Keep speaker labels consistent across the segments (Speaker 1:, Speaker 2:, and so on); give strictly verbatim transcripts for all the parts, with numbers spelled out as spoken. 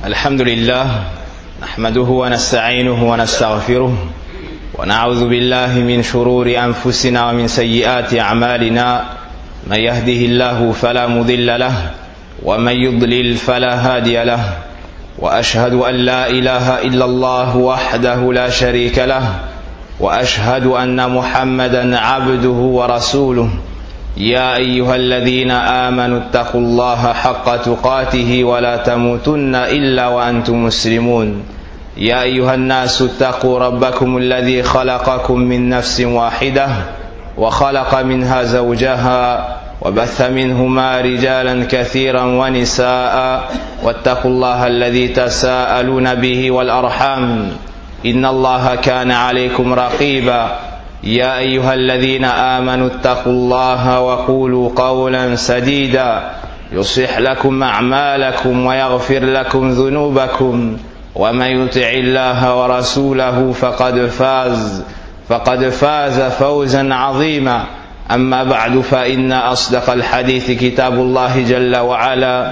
Speaker 1: الحمد لله نحمده ونستعينه ونستغفره ونعوذ بالله من شرور أنفسنا ومن سيئات أعمالنا من يهده الله فلا مضل له ومن يضلل فلا هادي له وأشهد أن لا إله إلا الله وحده لا شريك له وأشهد أن محمدا عبده ورسوله يا أيها الذين آمنوا اتقوا الله حق تقاته ولا تموتن إلا وأنتم مسلمون يا أيها الناس اتقوا ربكم الذي خلقكم من نفس واحدة وخلق منها زوجها وبث منهما رجالا كثيرا ونساء واتقوا الله الذي تساءلون به والأرحام إن الله كان عليكم رقيبا يا أيها الذين آمنوا اتقوا الله وقولوا قولا سديدا يصلح لكم أعمالكم ويغفر لكم ذنوبكم ومن يطع الله ورسوله فقد فاز فقد فاز فوزا عظيما أما بعد فإن أصدق الحديث كتاب الله جل وعلا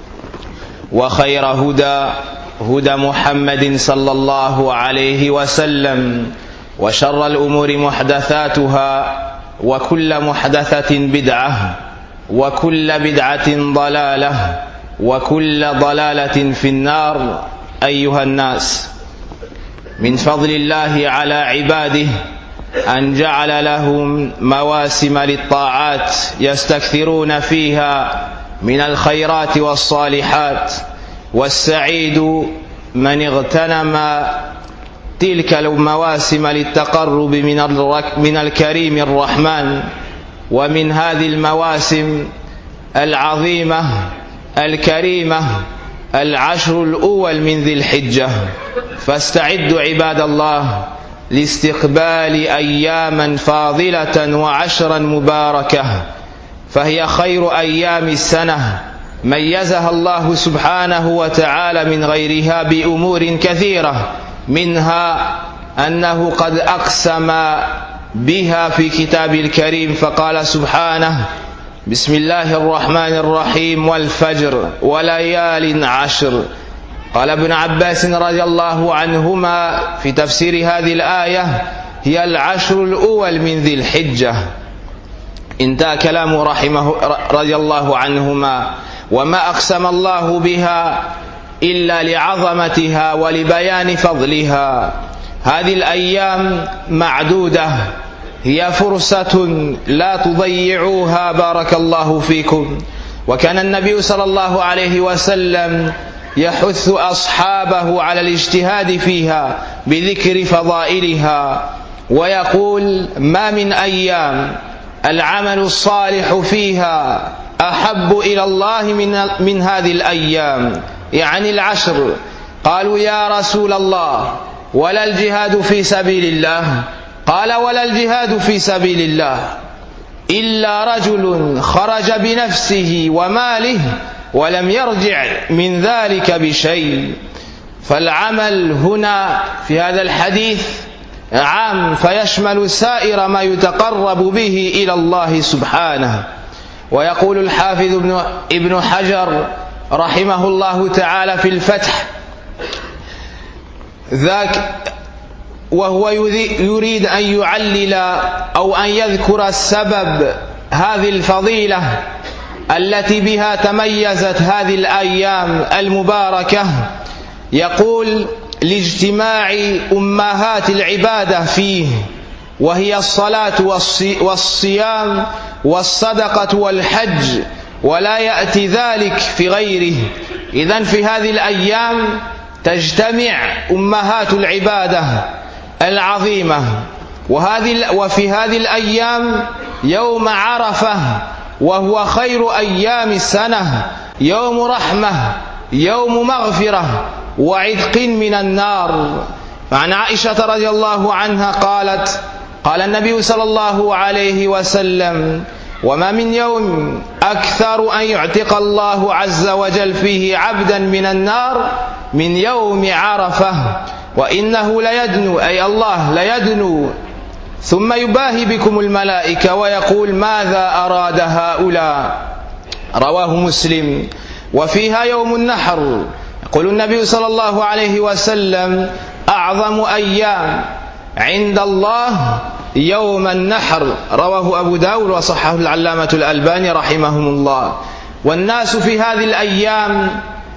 Speaker 1: وخير هدى هدى محمد صلى الله عليه وسلم وشر الأمور محدثاتها وكل محدثة بدعة وكل بدعة ضلالة وكل ضلالة في النار. أيها الناس، من فضل الله على عباده أن جعل لهم مواسم للطاعات يستكثرون فيها من الخيرات والصالحات، والسعيد من اغتنم تلك المواسم للتقرب من الكريم الرحمن. ومن هذه المواسم العظيمة الكريمة العشر الأول من ذي الحجة، فاستعدوا عباد الله لاستقبال أياما فاضلة وعشرا مباركة، فهي خير أيام السنة ميزها الله سبحانه وتعالى من غيرها بأمور كثيرة، منها أنه قد أقسم بها في كتاب الكريم فقال سبحانه: بسم الله الرحمن الرحيم والفجر وليال عشر. قال ابن عباس رضي الله عنهما في تفسير هذه الآية: هي العشر الأول من ذي الحجة. انتهى كلامه رحمه رضي الله عنهما. وما أقسم الله بها إلا لعظمتها ولبيان فضلها. هذه الأيام معدودة، هي فرصة لا تضيعوها بارك الله فيكم. وكان النبي صلى الله عليه وسلم يحث أصحابه على الاجتهاد فيها بذكر فضائلها، ويقول: ما من أيام العمل الصالح فيها أحب إلى الله من, من هذه الأيام، يعني العشر. قالوا: يا رسول الله ولا الجهاد في سبيل الله؟ قال: ولا الجهاد في سبيل الله إلا رجل خرج بنفسه وماله ولم يرجع من ذلك بشيء. فالعمل هنا في هذا الحديث عام، فيشمل سائر ما يتقرب به إلى الله سبحانه. ويقول الحافظ ابن حجر رحمه الله تعالى في الفتح ذاك وهو يريد أن يعلل أو أن يذكر السبب هذه الفضيلة التي بها تميزت هذه الأيام المباركة، يقول: لاجتماع أمهات العبادة فيه، وهي الصلاة والصيام والصدقة والحج، ولا يأتي ذلك في غيره. إذن في هذه الأيام تجتمع أمهات العبادة العظيمة. وهذه وفي هذه الأيام يوم عرفة، وهو خير أيام السنة، يوم رحمة، يوم مغفرة وعتق من النار. فعن عائشة رضي الله عنها قالت: قال النبي صلى الله عليه وسلم: وما من يوم أكثر أن يعتق الله عز وجل فيه عبدا من النار من يوم عرفة، وإنه ليدنو، أي الله ليدنو، ثم يباهي بكم الملائكة ويقول: ماذا أراد هؤلاء؟ رواه مسلم. وفيها يوم النحر، يقول النبي صلى الله عليه وسلم أعظم أيام عند الله يوم النحر، رواه أبو داود وصححه العلامة الألباني رحمهم الله. والناس في هذه الأيام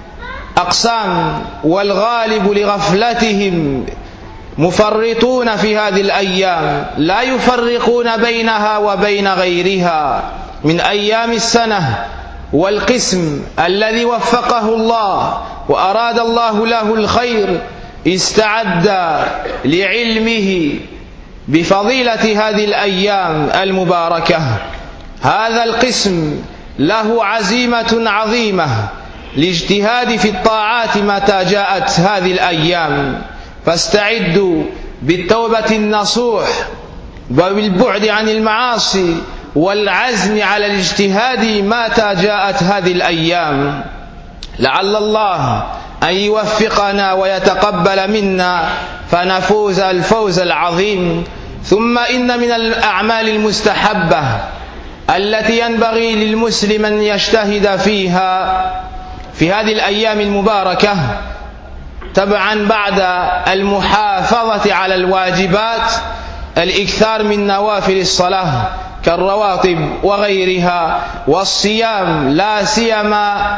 Speaker 1: أقسام، والغالب لغفلتهم مفرطون في هذه الأيام، لا يفرقون بينها وبين غيرها من أيام السنة. والقسم الذي وفقه الله وأراد الله له الخير استعد لعلمه بفضيلة هذه الأيام المباركة. هذا القسم له عزيمة عظيمة لاجتهاد في الطاعات متى جاءت هذه الأيام، فاستعدوا بالتوبة النصوح وبالبعد عن المعاصي والعزم على الاجتهاد متى جاءت هذه الأيام، لعل الله أن يوفقنا ويتقبل منا فنفوز الفوز العظيم. ثم إن من الأعمال المستحبة التي ينبغي للمسلم أن يجتهد فيها في هذه الأيام المباركة تبعا بعد المحافظة على الواجبات الإكثار من نوافل الصلاة كالرواتب وغيرها، والصيام لا سيما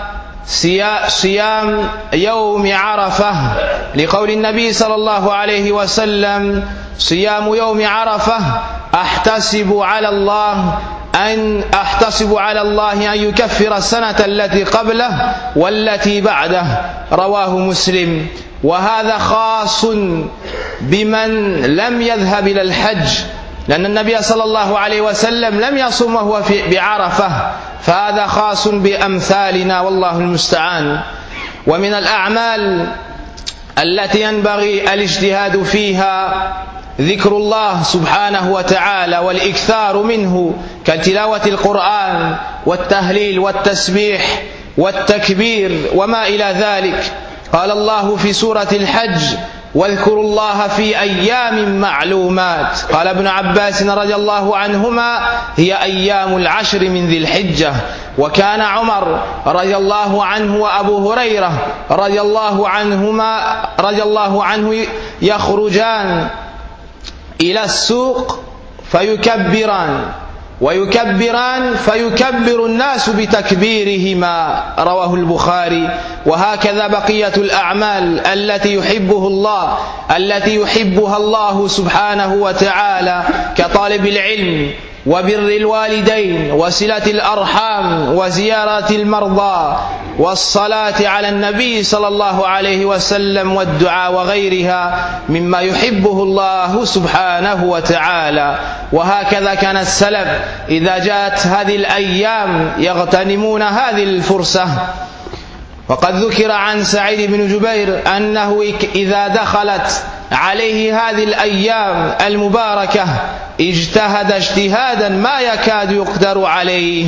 Speaker 1: صيام يوم عرفة، لقول النبي صلى الله عليه وسلم: صيام يوم عرفة أحتسب على الله أن أحتسب على الله أن يكفر السنة التي قبله والتي بعده، رواه مسلم. وهذا خاص بمن لم يذهب إلى الحج، لأن النبي صلى الله عليه وسلم لم يصم وهو بعرفة، فهذا خاص بأمثالنا والله المستعان. ومن الأعمال التي ينبغي الاجتهاد فيها ذكر الله سبحانه وتعالى والإكثار منه كتلاوة القرآن والتهليل والتسبيح والتكبير وما إلى ذلك. قال الله في سورة الحج: واذكروا الله في أيام معلومات. قال ابن عباس رضي الله عنهما: هي أيام العشر من ذي الحجة. وكان عمر رضي الله عنه وأبو هريرة رضي الله عنهما رضي الله عنه يخرجان إلى السوق فيكبران ويكبران فيكبر الناس بتكبيرهما، رواه البخاري. وهكذا بقية الأعمال التي يحبه الله التي يحبها الله سبحانه وتعالى كطالب العلم وبر الوالدين وصلة الأرحام وزيارة المرضى والصلاة على النبي صلى الله عليه وسلم والدعاء وغيرها مما يحبه الله سبحانه وتعالى. وهكذا كان السلف إذا جاءت هذه الأيام يغتنمون هذه الفرصة. وقد ذكر عن سعيد بن جبير أنه إذا دخلت عليه هذه الأيام المباركة اجتهد اجتهادا ما يكاد يقدر عليه.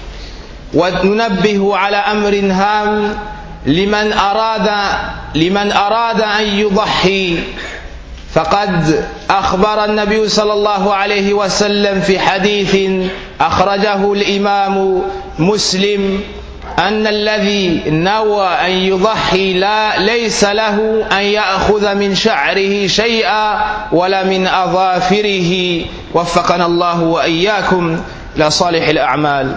Speaker 1: وننبه على أمر هام لمن أراد لمن أراد أن يضحي، فقد أخبر النبي صلى الله عليه وسلم في حديث أخرجه الإمام مسلم أن الذي نوى أن يضحي لا ليس له أن يأخذ من شعره شيئا ولا من أظافره. وفقنا الله وإياكم لصالح الأعمال.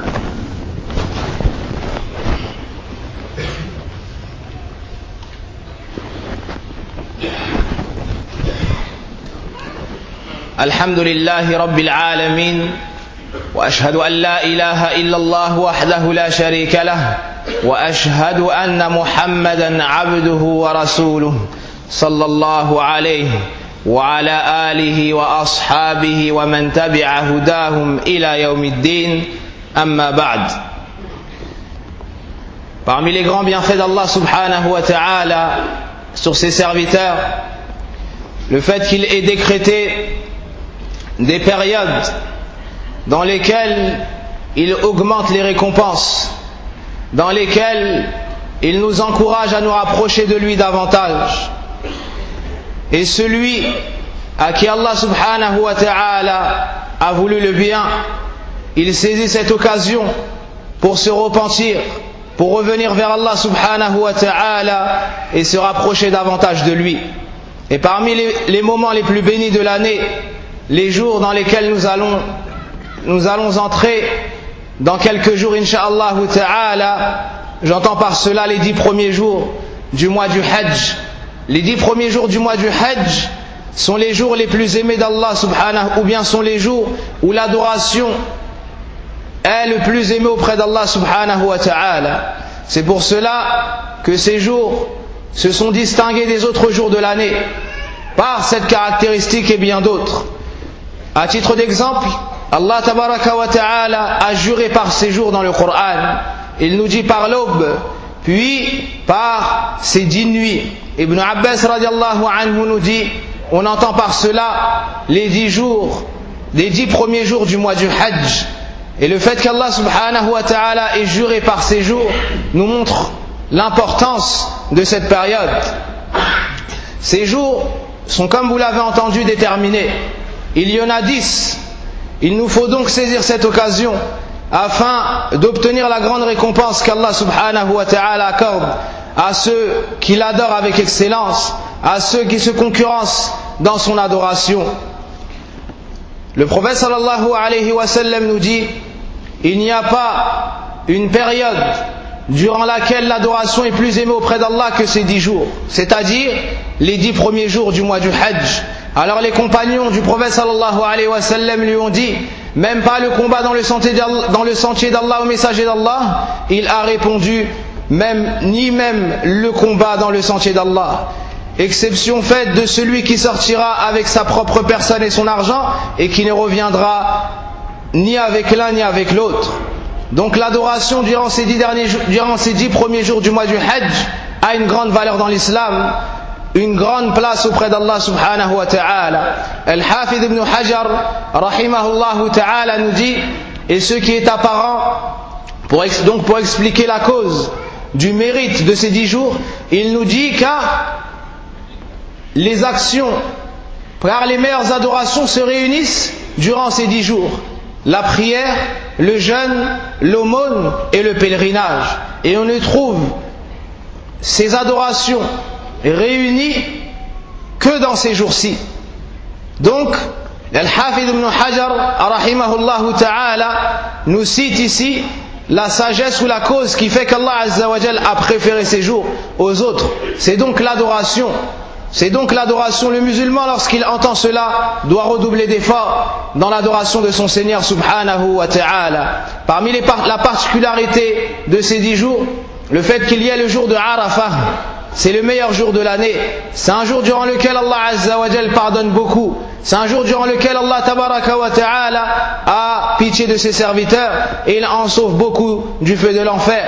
Speaker 1: الحمد لله رب العالمين، وأشهد أن لا إله إلا الله وحده لا شريك له، وأشهد أن محمدا عبده ورسوله صلى الله عليه وعلى آله وأصحابه ومن تبع هداهم إلى يوم الدين. أما بعد. Parmi les grands bienfaits d'Allah subhanahu wa ta'ala sur ses serviteurs, le fait qu'il ait décrété des périodes dans lesquelles il augmente les récompenses, dans lesquelles il nous encourage à nous rapprocher de lui davantage. Et celui à qui Allah subhanahu wa ta'ala a voulu le bien, il saisit cette occasion pour se repentir pour revenir vers Allah subhanahu wa ta'ala et se rapprocher davantage de lui. Et parmi les, les moments les plus bénis de l'année, les jours dans lesquels nous allons, nous allons entrer dans quelques jours, insha'Allah ta'ala, j'entends par cela les dix premiers jours du mois du Hajj. Les dix premiers jours du mois du Hajj sont les jours les plus aimés d'Allah subhanahu, ou bien sont les jours où l'adoration est le plus aimée auprès d'Allah subhanahu wa ta'ala. C'est pour cela que ces jours se sont distingués des autres jours de l'année par cette caractéristique et bien d'autres. À titre d'exemple, Allah tabaraka wa ta'ala a juré par ces jours dans le Coran. Il nous dit par l'aube, puis par ces dix nuits. Ibn Abbas radiallahu anhu nous dit, on entend par cela les dix jours, les dix premiers jours du mois du Hajj. Et le fait qu'Allah subhanahu wa ta'ala ait juré par ces jours nous montre l'importance de cette période. Ces jours sont, comme vous l'avez entendu, déterminés. Il y en a dix. Il nous faut donc saisir cette occasion afin d'obtenir la grande récompense qu'Allah subhanahu wa ta'ala accorde à ceux qui l'adorent avec excellence, à ceux qui se concurrencent dans son adoration. Le prophète sallallahu alayhi wa sallam nous dit, il n'y a pas une période durant laquelle l'adoration est plus aimée auprès d'Allah que ces dix jours, c'est-à-dire les dix premiers jours du mois du Hajj. Alors les compagnons du prophète sallallahu alayhi wa sallam lui ont dit, même pas le combat dans le sentier d'Allah, dans le sentier d'Allah au messager d'Allah? Il a répondu, même, ni même le combat dans le sentier d'Allah. Exception faite de celui qui sortira avec sa propre personne et son argent et qui ne reviendra ni avec l'un ni avec l'autre. Donc l'adoration durant ces dix derniers jours, durant ces dix premiers jours du mois du Hajj a une grande valeur dans l'islam, une grande place auprès d'Allah subhanahu wa ta'ala. Al-Hafidh ibn Hajar rahimahullah ta'ala nous dit, et ce qui est apparent, pour, donc pour expliquer la cause du mérite de ces dix jours, il nous dit car les actions, car les meilleures adorations se réunissent durant ces dix jours. La prière, le jeûne, l'aumône et le pèlerinage. Et on ne trouve ces adorations réunies que dans ces jours-ci. Donc, Al-Hafidh ibn Hajar, rahimahullah ta'ala, nous cite ici la sagesse ou la cause qui fait qu'Allah Azza wa Jal a préféré ces jours aux autres. C'est donc l'adoration. C'est donc l'adoration. Le musulman, lorsqu'il entend cela, doit redoubler d'efforts dans l'adoration de son Seigneur subhanahu wa ta'ala. Parmi les par- la particularité de ces dix jours, le fait qu'il y ait le jour de Arafah, c'est le meilleur jour de l'année. C'est un jour durant lequel Allah Azza wa Jal pardonne beaucoup. C'est un jour durant lequel Allah tabaraka wa ta'ala a pitié de ses serviteurs et il en sauve beaucoup du feu de l'enfer.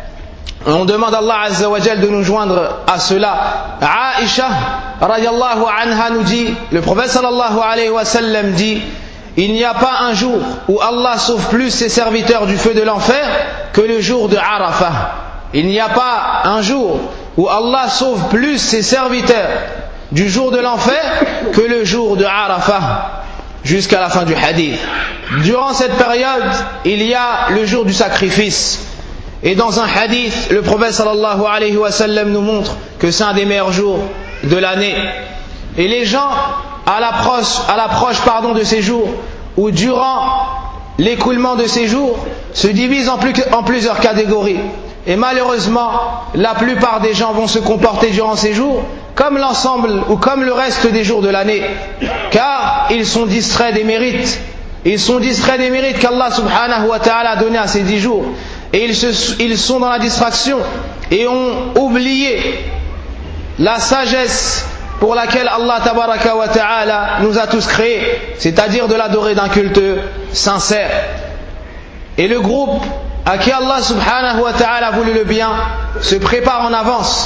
Speaker 1: On demande à Allah Azza wa Jal de nous joindre à cela. Aïcha radiallahu anha nous dit, le prophète sallallahu alayhi wa sallam dit, il n'y a pas un jour où Allah sauve plus ses serviteurs du feu de l'enfer que le jour de Arafah. Il n'y a pas un jour où Allah sauve plus ses serviteurs du jour de l'enfer que le jour de Arafah, jusqu'à la fin du hadith. Durant cette période, il y a le jour du sacrifice. Et dans un hadith, le prophète sallallahu alayhi wa sallam nous montre que c'est un des meilleurs jours de l'année. Et les gens, à l'approche, à l'approche pardon, de ces jours, ou durant l'écoulement de ces jours, se divisent en, plus, en plusieurs catégories. Et malheureusement, la plupart des gens vont se comporter durant ces jours comme l'ensemble ou comme le reste des jours de l'année, car ils sont distraits des mérites. Ils sont distraits des mérites qu'Allah subhanahu wa ta'ala a donné à ces dix jours. Et ils, se, ils sont dans la distraction et ont oublié la sagesse pour laquelle Allah tabaraka wa ta'ala nous a tous créés, c'est-à-dire de l'adorer d'un culte sincère. Et le groupe à qui Allah subhanahu wa ta'ala a voulu le bien se prépare en avance.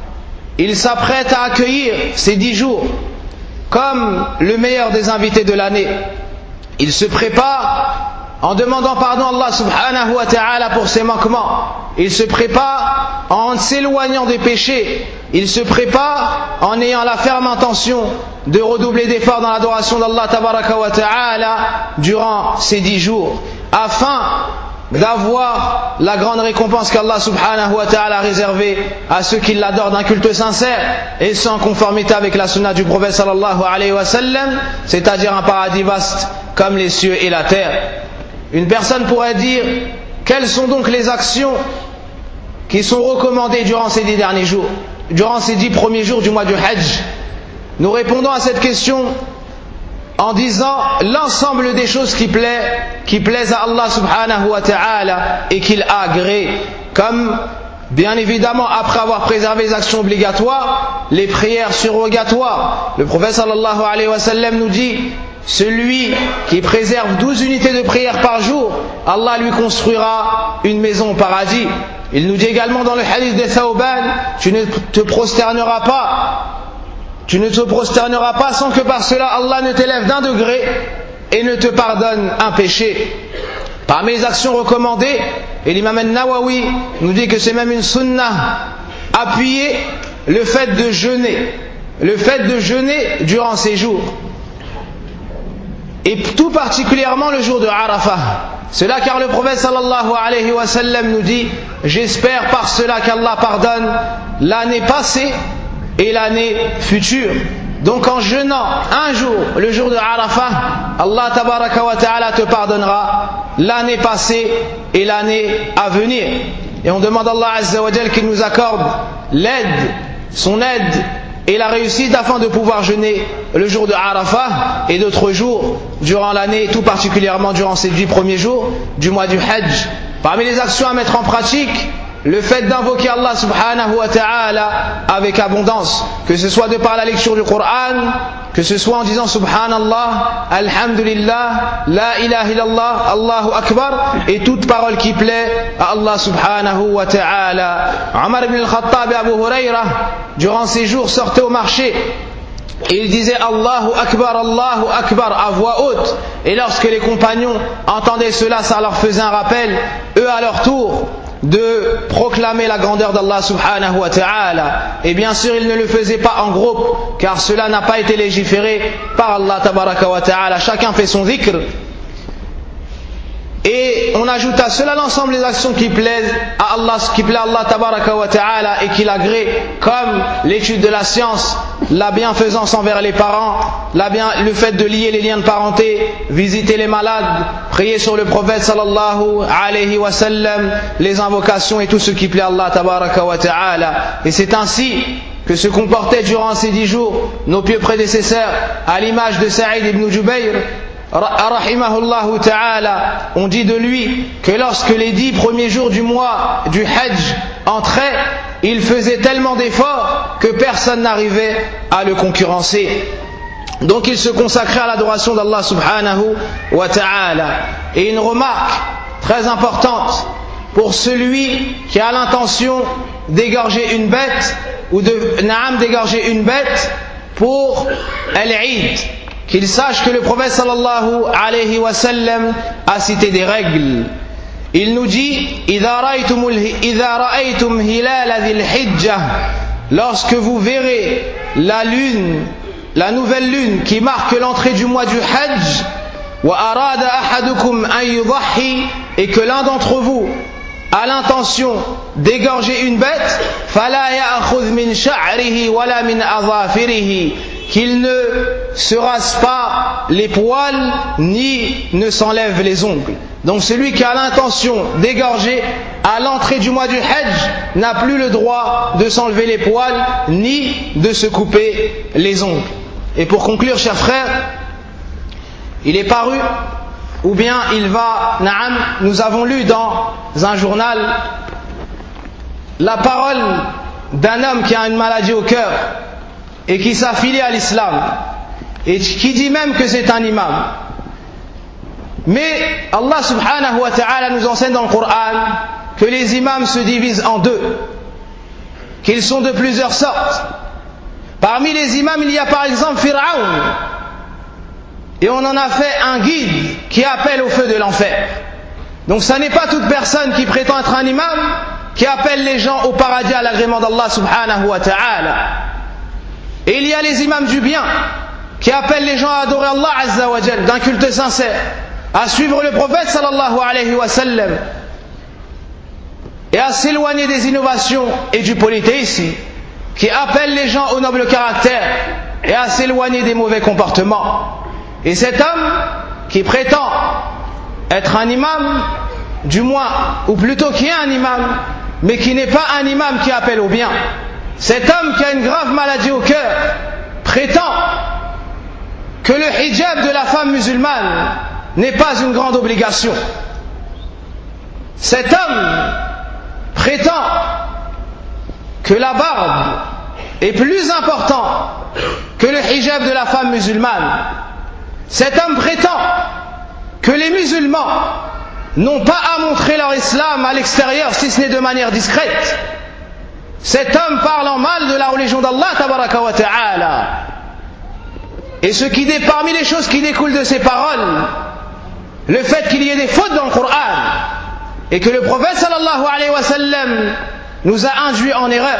Speaker 1: Il s'apprête à accueillir ces dix jours comme le meilleur des invités de l'année. Il se prépare en demandant pardon à Allah subhanahu wa ta'ala pour ses manquements. Il se prépare en s'éloignant des péchés. Il se prépare en ayant la ferme intention de redoubler d'efforts dans l'adoration d'Allah tabaraka wa ta'ala durant ces dix jours, afin d'avoir la grande récompense qu'Allah subhanahu wa ta'ala a réservée à ceux qui l'adorent d'un culte sincère et sans conformité avec la sunna du prophète sallallahu alayhi wa sallam, c'est-à-dire un paradis vaste comme les cieux et la terre. Une personne pourrait dire, quelles sont donc les actions qui sont recommandées durant ces dix derniers jours, durant ces dix premiers jours du mois du Hajj? Nous répondons à cette question en disant l'ensemble des choses qui, plaît, qui plaisent à Allah subhanahu wa ta'ala et qu'il a agréé, comme bien évidemment après avoir préservé les actions obligatoires, les prières surrogatoires. Le prophète sallallahu alayhi wa sallam nous dit, celui qui préserve douze unités de prière par jour, Allah lui construira une maison au paradis. Il nous dit également dans le hadith de Thawban, tu ne te prosterneras pas Tu ne te prosterneras pas sans que par cela Allah ne t'élève d'un degré et ne te pardonne un péché. Parmi les actions recommandées, et l'imam al-Nawawi nous dit que c'est même une sunnah, appuyer le fait de jeûner, le fait de jeûner durant ces jours. Et tout particulièrement le jour de Arafah. Cela car le prophète sallallahu alayhi wa sallam nous dit, j'espère par cela qu'Allah pardonne l'année passée et l'année future. Donc en jeûnant un jour, le jour de Arafah, Allah tabaraka wa ta'ala te pardonnera l'année passée et l'année à venir. Et on demande à Allah azza wa jal qu'il nous accorde l'aide, son aide et la réussite afin de pouvoir jeûner le jour de Arafah et d'autres jours durant l'année, tout particulièrement durant ces dix premiers jours du mois du Hajj. Parmi les actions à mettre en pratique, le fait d'invoquer Allah subhanahu wa ta'ala avec abondance, que ce soit de par la lecture du Coran, que ce soit en disant subhanallah, alhamdulillah, la ilaha illallah, Allahu akbar, et toute parole qui plaît à Allah subhanahu wa ta'ala. Omar ibn al-Khattab et Abu Huraira, durant ces jours, sortaient au marché et il disait Allahu Akbar, Allahu Akbar à voix haute, et lorsque les compagnons entendaient cela, ça leur faisait un rappel, eux à leur tour, de proclamer la grandeur d'Allah subhanahu wa ta'ala. Et bien sûr ils ne le faisaient pas en groupe, car cela n'a pas été légiféré par Allah tabaraka wa ta'ala. Chacun fait son dhikr. Et on ajoute à cela l'ensemble des actions qui plaisent à Allah, qui plaît à Allah tabaraka wa ta'ala et qui l'agrée, comme l'étude de la science, la bienfaisance envers les parents, la bien, le fait de lier les liens de parenté, visiter les malades, prier sur le prophète sallallahu alayhi wa sallam, les invocations et tout ce qui plaît à Allah tabaraka wa ta'ala. Et c'est ainsi que se comportaient durant ces dix jours nos pieux prédécesseurs, à l'image de Saïd ibn Jubayr rahimahullahu ta'ala. On dit de lui que lorsque les dix premiers jours du mois du Hajj entraient, il faisait tellement d'efforts que personne n'arrivait à le concurrencer. Donc il se consacrait à l'adoration d'Allah subhanahu wa ta'ala. Et une remarque très importante pour celui qui a l'intention d'égorger une bête ou de naam d'égorger une bête pour Al-Eid, qu'il sache que le prophète sallallahu alayhi wa sallam a cité des règles. Il nous dit إِذَا رَأَيْتُمْ هِلَالَ ذِي الْحِجَّةِ, lorsque vous verrez la lune, la nouvelle lune qui marque l'entrée du mois du Hajj, وَأَرَادَ أَحَدُكُمْ أَنْ يُضَحِّي, et que l'un d'entre vous a l'intention d'égorger une bête, فَلَا يَأْخُذْ مِنْ شَعْرِهِ وَلَا مِنْ أَظَافِرِهِ, qu'il ne se rase pas les poils ni ne s'enlève les ongles. Donc celui qui a l'intention d'égorger à l'entrée du mois du Hajj n'a plus le droit de s'enlever les poils ni de se couper les ongles. Et pour conclure, chers frères, il est paru, ou bien il va, naam, nous avons lu dans un journal la parole d'un homme qui a une maladie au cœur et qui s'affilie à l'islam, et qui dit même que c'est un imam. Mais Allah subhanahu wa ta'ala nous enseigne dans le Coran que les imams se divisent en deux, qu'ils sont de plusieurs sortes. Parmi les imams, il y a par exemple Pharaon, et on en a fait un guide qui appelle au feu de l'enfer. Donc ça n'est pas toute personne qui prétend être un imam qui appelle les gens au paradis à l'agrément d'Allah subhanahu wa ta'ala. Et il y a les imams du bien qui appellent les gens à adorer Allah azza wa jal d'un culte sincère, à suivre le prophète sallallahu alayhi wa sallam, et à s'éloigner des innovations et du polythéisme, qui appelle les gens au noble caractère et à s'éloigner des mauvais comportements. Et cet homme qui prétend être un imam, du moins, ou plutôt qui est un imam, mais qui n'est pas un imam qui appelle au bien, cet homme qui a une grave maladie au cœur, prétend que le hijab de la femme musulmane n'est pas une grande obligation. Cet homme prétend que la barbe est plus important que le hijab de la femme musulmane. Cet homme prétend que les musulmans n'ont pas à montrer leur islam à l'extérieur si ce n'est de manière discrète. Cet homme parle en mal de la religion d'Allah tabaraka wa ta'ala. Et ce qui est parmi les choses qui découlent de ces paroles, le fait qu'il y ait des fautes dans le Coran et que le prophète sallallahu alayhi wa sallam nous a induits en erreur.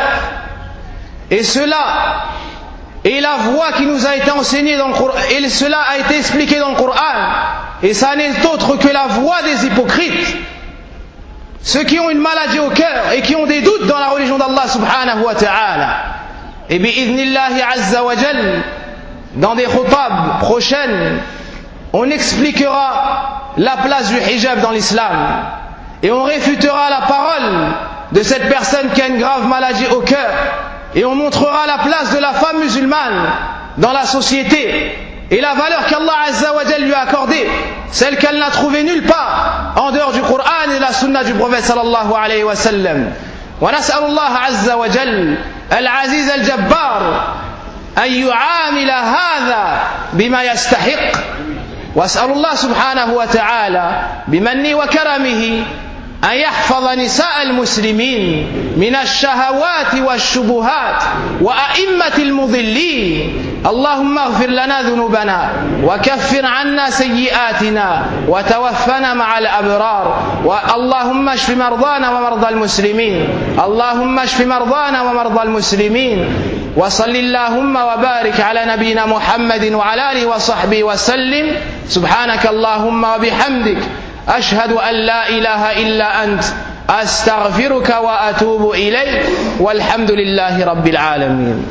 Speaker 1: Et cela est la voie qui nous a été enseignée dans le Coran, et cela a été expliqué dans le Coran, et ça n'est autre que la voie des hypocrites, ceux qui ont une maladie au cœur et qui ont des doutes dans la religion d'Allah subhanahu wa ta'ala. Et bi'idhnillahi azza wa jal, dans des khutab prochaines, on expliquera la place du hijab dans l'islam et on réfutera la parole de cette personne qui a une grave maladie au cœur, et on montrera la place de la femme musulmane dans la société et la valeur qu'Allah azza wa jal lui a accordée, celle qu'elle n'a trouvée nulle part en dehors du Coran et de la sunna du prophète sallallahu alayhi wa sallam. Wa nas'alullah azza wa jal al-aziz al-jabbar an yu'amila hadha bima yastahiq. واسأل الله سبحانه وتعالى بمنه وكرمه أن يحفظ نساء المسلمين من الشهوات والشبهات وأئمة المضلين. اللهم اغفر لنا ذنوبنا وكفر عنا سيئاتنا وتوفنا مع الأبرار. اللهم اشف مرضانا ومرضى المسلمين. اللهم اشف مرضانا ومرضى المسلمين. وصل اللهم وبارك على نبينا محمد وعلى آله وصحبه وسلم. سبحانك اللهم وبحمدك أشهد أن لا إله إلا أنت أستغفرك وأتوب إليك والحمد لله رب العالمين.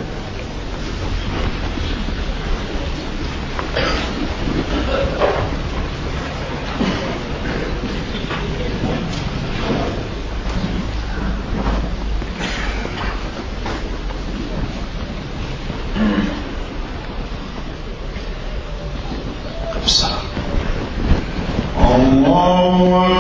Speaker 2: الله